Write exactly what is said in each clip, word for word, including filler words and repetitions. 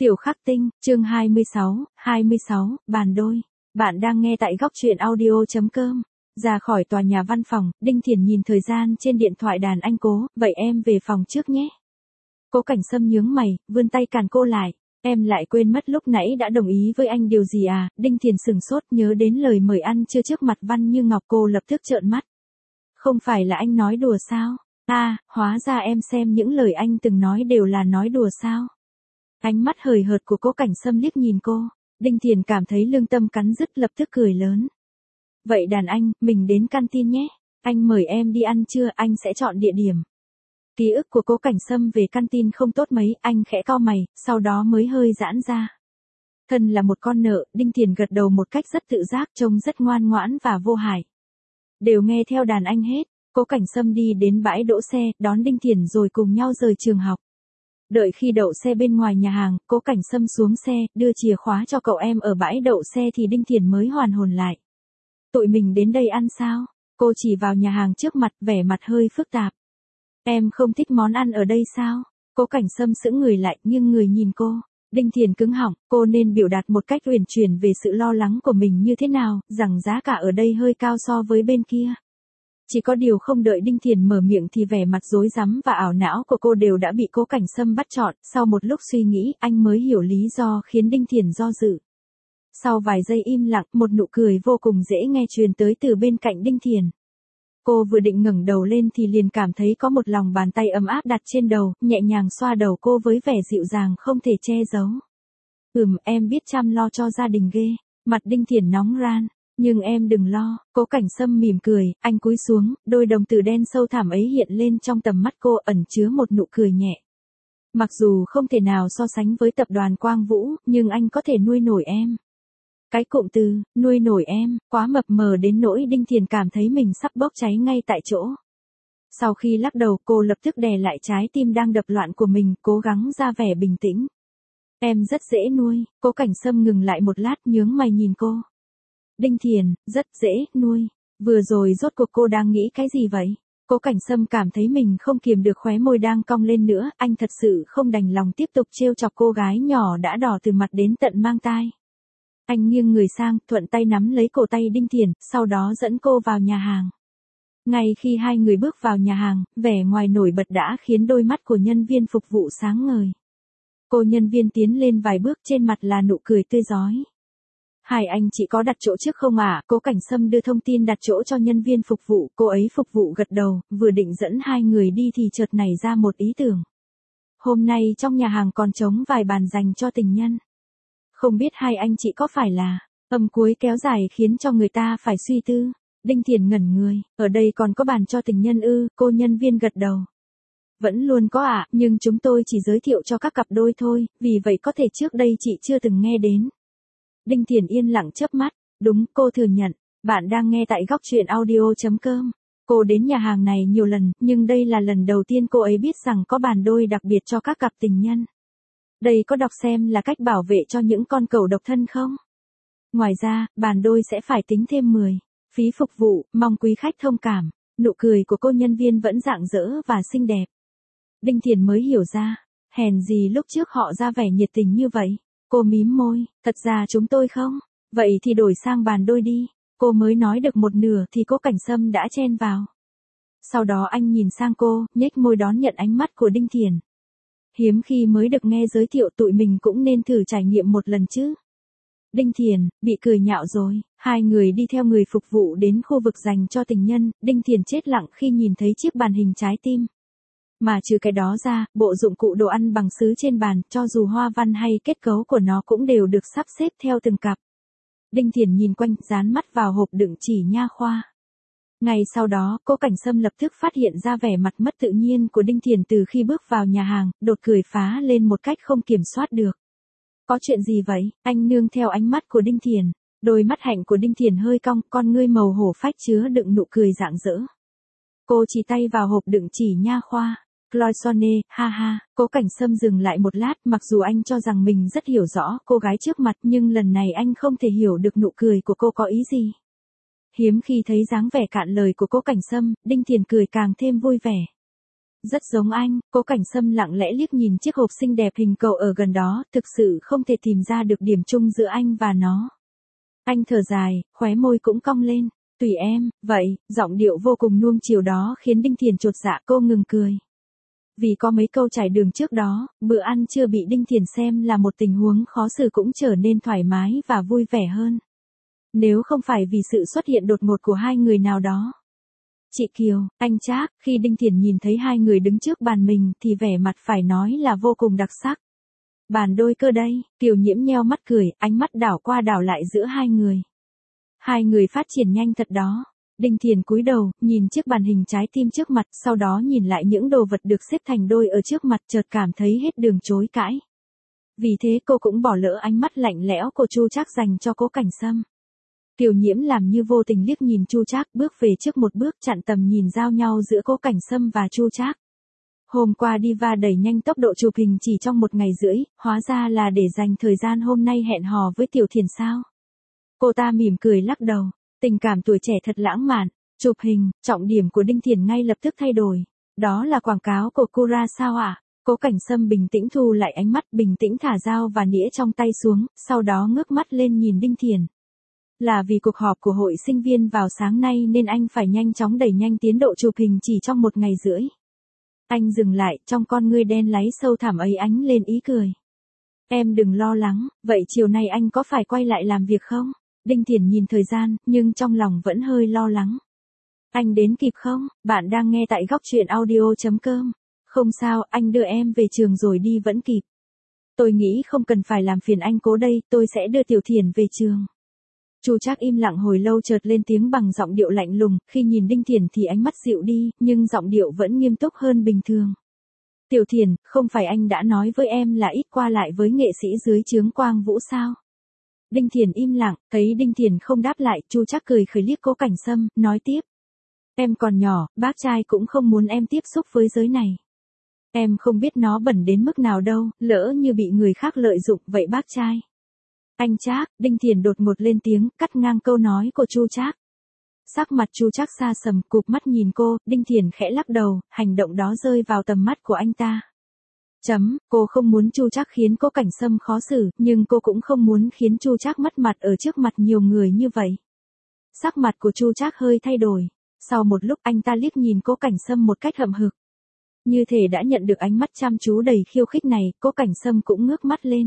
Tiểu Khắc Tinh, chương hai mươi sáu, hai mươi sáu, bàn đôi. Bạn đang nghe tại góc truyện audio.com. Ra khỏi tòa nhà văn phòng, Đinh Thiền nhìn thời gian trên điện thoại đàn anh Cố, vậy em về phòng trước nhé. Cố Cảnh Sâm nhướng mày, vươn tay cản cô lại. Em lại quên mất lúc nãy đã đồng ý với anh điều gì à? Đinh Thiền sừng sốt nhớ đến lời mời ăn trưa trước mặt Văn Như Ngọc, cô lập tức trợn mắt. Không phải là anh nói đùa sao? À, hóa ra em xem những lời anh từng nói đều là nói đùa sao? Ánh mắt hời hợt của Cố Cảnh Sâm liếc nhìn cô, Đinh Thiền cảm thấy lương tâm cắn rứt, lập tức cười lớn. Vậy đàn anh, mình đến canteen nhé. Anh mời em đi ăn trưa, anh sẽ chọn địa điểm. Ký ức của Cố Cảnh Sâm về canteen không tốt mấy, anh khẽ cau mày, sau đó mới hơi giãn ra. Thân là một con nợ, Đinh Thiền gật đầu một cách rất tự giác, trông rất ngoan ngoãn và vô hại. Đều nghe theo đàn anh hết. Cố Cảnh Sâm đi đến bãi đỗ xe, đón Đinh Thiền rồi cùng nhau rời trường học. Đợi khi đậu xe bên ngoài nhà hàng, Cố Cảnh Sâm xuống xe, đưa chìa khóa cho cậu em ở bãi đậu xe thì Đinh Thiền mới hoàn hồn lại. Tụi mình đến đây ăn sao? Cô chỉ vào nhà hàng trước mặt, vẻ mặt hơi phức tạp. Em không thích món ăn ở đây sao? Cố Cảnh Sâm sững người lại, nhưng người nhìn cô. Đinh Thiền cứng họng, cô nên biểu đạt một cách uyển chuyển về sự lo lắng của mình như thế nào, rằng giá cả ở đây hơi cao so với bên kia. Chỉ có điều không đợi Đinh Thiền mở miệng thì vẻ mặt rối rắm và ảo não của cô đều đã bị Cố Cảnh Sâm bắt trọn. Sau một lúc suy nghĩ, anh mới hiểu lý do khiến Đinh Thiền do dự. Sau vài giây im lặng, một nụ cười vô cùng dễ nghe truyền tới từ bên cạnh Đinh Thiền. Cô vừa định ngẩng đầu lên thì liền cảm thấy có một lòng bàn tay ấm áp đặt trên đầu, nhẹ nhàng xoa đầu cô với vẻ dịu dàng không thể che giấu. Ừm, em biết chăm lo cho gia đình ghê. Mặt Đinh Thiền nóng ran. Nhưng em đừng lo, Cố Cảnh Sâm mỉm cười, anh cúi xuống, đôi đồng tử đen sâu thẳm ấy hiện lên trong tầm mắt cô, ẩn chứa một nụ cười nhẹ. Mặc dù không thể nào so sánh với tập đoàn Quang Vũ, nhưng anh có thể nuôi nổi em. Cái cụm từ, nuôi nổi em, quá mập mờ đến nỗi Đinh Thiền cảm thấy mình sắp bốc cháy ngay tại chỗ. Sau khi lắc đầu, cô lập tức đè lại trái tim đang đập loạn của mình, cố gắng ra vẻ bình tĩnh. Em rất dễ nuôi. Cố Cảnh Sâm ngừng lại một lát, nhướng mày nhìn cô. Đinh Thiền, rất dễ nuôi. Vừa rồi rốt cuộc cô đang nghĩ cái gì vậy? Cố Cảnh Sâm cảm thấy mình không kiềm được khóe môi đang cong lên nữa, anh thật sự không đành lòng tiếp tục trêu chọc cô gái nhỏ đã đỏ từ mặt đến tận mang tai. Anh nghiêng người sang, thuận tay nắm lấy cổ tay Đinh Thiền, sau đó dẫn cô vào nhà hàng. Ngay khi hai người bước vào nhà hàng, vẻ ngoài nổi bật đã khiến đôi mắt của nhân viên phục vụ sáng ngời. Cô nhân viên tiến lên vài bước, trên mặt là nụ cười tươi rói. Hai anh chị có đặt chỗ trước không ạ? À? Cố Cảnh Sâm đưa thông tin đặt chỗ cho nhân viên phục vụ, cô ấy phục vụ gật đầu, vừa định dẫn hai người đi thì chợt nảy ra một ý tưởng. Hôm nay trong nhà hàng còn trống vài bàn dành cho tình nhân. Không biết hai anh chị có phải là, âm cuối kéo dài khiến cho người ta phải suy tư. Đinh Thiền ngẩn người, ở đây còn có bàn cho tình nhân ư? Cô nhân viên gật đầu. Vẫn luôn có ạ, à, nhưng chúng tôi chỉ giới thiệu cho các cặp đôi thôi, vì vậy có thể trước đây chị chưa từng nghe đến. Đinh Thiền yên lặng chớp mắt, đúng, cô thừa nhận, bạn đang nghe tại góc truyện audio.com. Cô đến nhà hàng này nhiều lần, nhưng đây là lần đầu tiên cô ấy biết rằng có bàn đôi đặc biệt cho các cặp tình nhân. Đây có đọc xem là cách bảo vệ cho những con cẩu độc thân không? Ngoài ra, bàn đôi sẽ phải tính thêm mười phí phục vụ, mong quý khách thông cảm. Nụ cười của cô nhân viên vẫn rạng rỡ và xinh đẹp. Đinh Thiền mới hiểu ra, hèn gì lúc trước họ ra vẻ nhiệt tình như vậy. Cô mím môi, thật ra chúng tôi không, vậy thì đổi sang bàn đôi đi. Cô mới nói được một nửa thì Cố Cảnh Sâm đã chen vào. Sau đó anh nhìn sang cô, nhếch môi đón nhận ánh mắt của Đinh Thiền. Hiếm khi mới được nghe giới thiệu, tụi mình cũng nên thử trải nghiệm một lần chứ. Đinh Thiền, bị cười nhạo rồi. Hai người đi theo người phục vụ đến khu vực dành cho tình nhân, Đinh Thiền chết lặng khi nhìn thấy chiếc bàn hình trái tim. Mà trừ cái đó ra, bộ dụng cụ đồ ăn bằng sứ trên bàn, cho dù hoa văn hay kết cấu của nó cũng đều được sắp xếp theo từng cặp. Đinh Thiền nhìn quanh, dán mắt vào hộp đựng chỉ nha khoa. Ngay sau đó, Cố Cảnh Sâm lập tức phát hiện ra vẻ mặt mất tự nhiên của Đinh Thiền từ khi bước vào nhà hàng, đột cười phá lên một cách không kiểm soát được. Có chuyện gì vậy? Anh nương theo ánh mắt của Đinh Thiền. Đôi mắt hạnh của Đinh Thiền hơi cong, con ngươi màu hổ phách chứa đựng nụ cười rạng rỡ. Cô chỉ tay vào hộp đựng chỉ nha khoa. Cloisonne, ha ha. Cố Cảnh Sâm dừng lại một lát, mặc dù anh cho rằng mình rất hiểu rõ cô gái trước mặt, nhưng lần này anh không thể hiểu được nụ cười của cô có ý gì. Hiếm khi thấy dáng vẻ cạn lời của Cố Cảnh Sâm, Đinh Thiền cười càng thêm vui vẻ. Rất giống anh, Cố Cảnh Sâm lặng lẽ liếc nhìn chiếc hộp xinh đẹp hình cầu ở gần đó, thực sự không thể tìm ra được điểm chung giữa anh và nó. Anh thở dài, khóe môi cũng cong lên, tùy em, vậy, giọng điệu vô cùng nuông chiều đó khiến Đinh Thiền chột dạ, cô ngừng cười. Vì có mấy câu trải đường trước đó, bữa ăn trưa bị Đinh Thiền xem là một tình huống khó xử cũng trở nên thoải mái và vui vẻ hơn. Nếu không phải vì sự xuất hiện đột ngột của hai người nào đó. Chị Kiều, anh Trác, khi Đinh Thiền nhìn thấy hai người đứng trước bàn mình thì vẻ mặt phải nói là vô cùng đặc sắc. Bàn đôi cơ đây, Kiều Nhiễm nheo mắt cười, ánh mắt đảo qua đảo lại giữa hai người. Hai người phát triển nhanh thật đó. Đinh Thiền cúi đầu, nhìn chiếc bàn hình trái tim trước mặt, sau đó nhìn lại những đồ vật được xếp thành đôi ở trước mặt, chợt cảm thấy hết đường chối cãi. Vì thế cô cũng bỏ lỡ ánh mắt lạnh lẽo của Chu Trác dành cho Cố Cảnh Sâm. Kiều Nhiễm làm như vô tình liếc nhìn Chu Trác, bước về trước một bước, chặn tầm nhìn giao nhau giữa Cố Cảnh Sâm và Chu Trác. Hôm qua Diva đẩy nhanh tốc độ chụp hình chỉ trong một ngày rưỡi, hóa ra là để dành thời gian hôm nay hẹn hò với Tiểu Thiền sao? Cô ta mỉm cười lắc đầu, tình cảm tuổi trẻ thật lãng mạn. Chụp hình, trọng điểm của Đinh Thiền ngay lập tức thay đổi. Đó là quảng cáo của Cura sao ạ? Cố Cảnh Sâm bình tĩnh thu lại ánh mắt, bình tĩnh thả dao và nĩa trong tay xuống, sau đó ngước mắt lên nhìn Đinh Thiền. Là vì cuộc họp của hội sinh viên vào sáng nay nên anh phải nhanh chóng đẩy nhanh tiến độ chụp hình chỉ trong một ngày rưỡi. Anh dừng lại, trong con ngươi đen láy sâu thẳm ấy ánh lên ý cười. Em đừng lo lắng, vậy chiều nay anh có phải quay lại làm việc không? Đinh Thiền nhìn thời gian, nhưng trong lòng vẫn hơi lo lắng. Anh đến kịp không? Bạn đang nghe tại góc truyện audio chấm com. Không sao, anh đưa em về trường rồi đi vẫn kịp. Tôi nghĩ không cần phải làm phiền anh Cố đây, tôi sẽ đưa Tiểu Thiền về trường. Chu Trác im lặng hồi lâu chợt lên tiếng bằng giọng điệu lạnh lùng, khi nhìn Đinh Thiền thì ánh mắt dịu đi, nhưng giọng điệu vẫn nghiêm túc hơn bình thường. Tiểu Thiền, không phải anh đã nói với em là ít qua lại với nghệ sĩ dưới trướng Quang Vũ sao? Đinh Thiền im lặng, thấy Đinh Thiền không đáp lại, Chu Trác cười khẩy liếc Cố Cảnh Sâm, nói tiếp. Em còn nhỏ, bác trai cũng không muốn em tiếp xúc với giới này. Em không biết nó bẩn đến mức nào đâu, lỡ như bị người khác lợi dụng, vậy bác trai. Anh Trác, Đinh Thiền đột ngột lên tiếng, cắt ngang câu nói của Chu Trác. Sắc mặt Chu Trác xa sầm, cụp mắt nhìn cô, Đinh Thiền khẽ lắc đầu, hành động đó rơi vào tầm mắt của anh ta. Chấm, cô không muốn Chu Trác khiến Cố Cảnh Sâm khó xử, nhưng cô cũng không muốn khiến Chu Trác mất mặt ở trước mặt nhiều người như vậy. Sắc mặt của Chu Trác hơi thay đổi. Sau một lúc anh ta liếc nhìn Cố Cảnh Sâm một cách hậm hực. Như thể đã nhận được ánh mắt chăm chú đầy khiêu khích này, Cố Cảnh Sâm cũng ngước mắt lên.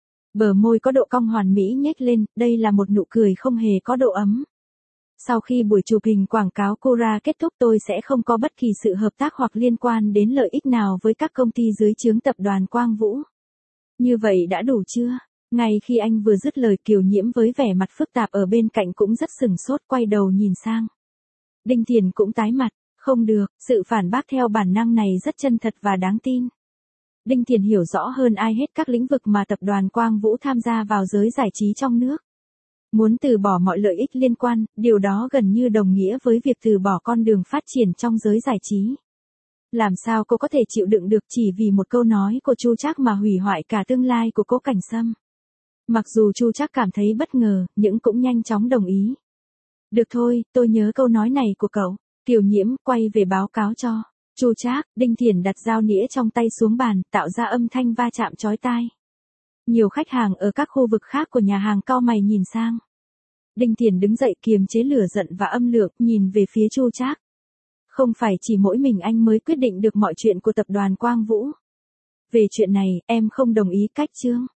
Bờ môi có độ cong hoàn mỹ nhếch lên, đây là một nụ cười không hề có độ ấm. Sau khi buổi chụp hình quảng cáo Cura kết thúc tôi sẽ không có bất kỳ sự hợp tác hoặc liên quan đến lợi ích nào với các công ty dưới trướng tập đoàn Quang Vũ. Như vậy đã đủ chưa? Ngay khi anh vừa dứt lời, Kiều Nhiễm với vẻ mặt phức tạp ở bên cạnh cũng rất sửng sốt, quay đầu nhìn sang. Đinh Thiền cũng tái mặt, không được, sự phản bác theo bản năng này rất chân thật và đáng tin. Đinh Thiền hiểu rõ hơn ai hết các lĩnh vực mà tập đoàn Quang Vũ tham gia vào giới giải trí trong nước. Muốn từ bỏ mọi lợi ích liên quan, điều đó gần như đồng nghĩa với việc từ bỏ con đường phát triển trong giới giải trí. Làm sao cô có thể chịu đựng được chỉ vì một câu nói của Chu Trác mà hủy hoại cả tương lai của Cố Cảnh Sâm? Mặc dù Chu Trác cảm thấy bất ngờ, nhưng cũng nhanh chóng đồng ý. Được thôi, tôi nhớ câu nói này của cậu. Kiều Nhiễm quay về báo cáo cho Chu Trác. Đinh Thiền đặt dao nĩa trong tay xuống bàn, tạo ra âm thanh va chạm chói tai. Nhiều khách hàng ở các khu vực khác của nhà hàng cau mày nhìn sang. Đinh Thiền đứng dậy kiềm chế lửa giận và âm lượng, nhìn về phía Chu Trác. Không phải chỉ mỗi mình anh mới quyết định được mọi chuyện của tập đoàn Quang Vũ. Về chuyện này, em không đồng ý cách chương.